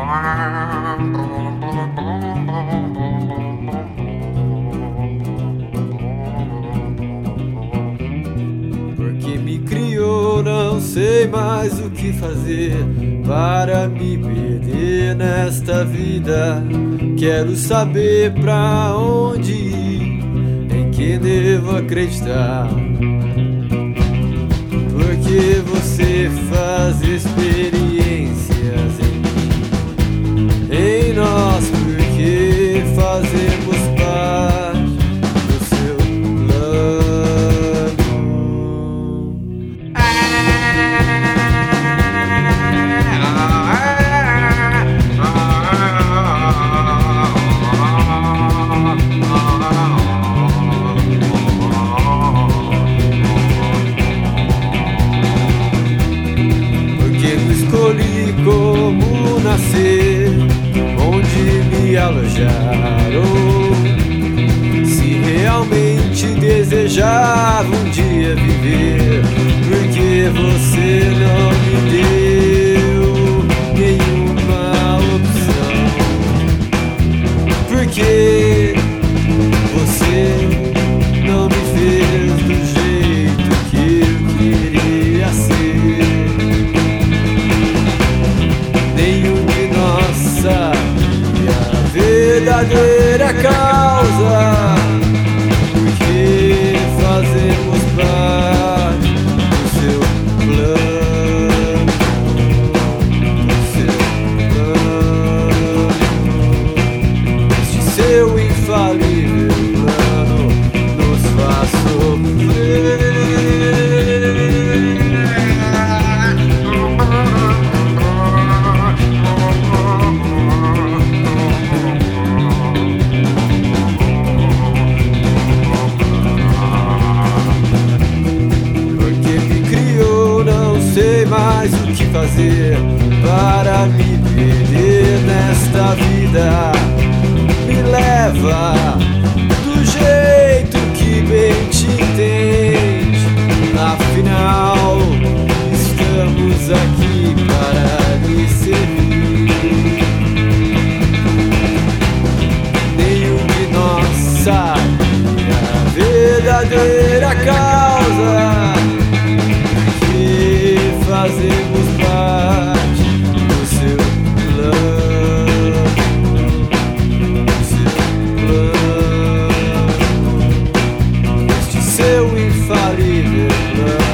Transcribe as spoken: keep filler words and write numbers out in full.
Porque me criou, não sei mais o que fazer para me perder nesta vida. Quero saber pra onde ir, em quem devo acreditar. Porque você faz experiências em mim, em nós, porque fazemos parte do seu plano. Escolhi como nascer, onde me alojaram. Se realmente desejava um dia viver, porque você não me deu nenhuma opção. Porque você não me fez do jeito que eu queria ser. Nenhum de nós sabe a verdadeira causa, porque fazemos parte do seu plano, do seu plano, este seu infalível plano nos faz sofrer. Sei mais o que fazer para me perder nesta vida. Me leva do jeito que bem te entende. Afinal, estamos aqui para lhe servir. Nenhum de nós sabe a verdadeira causa, fazemos parte do seu plano, do seu plano, este seu infalível plano.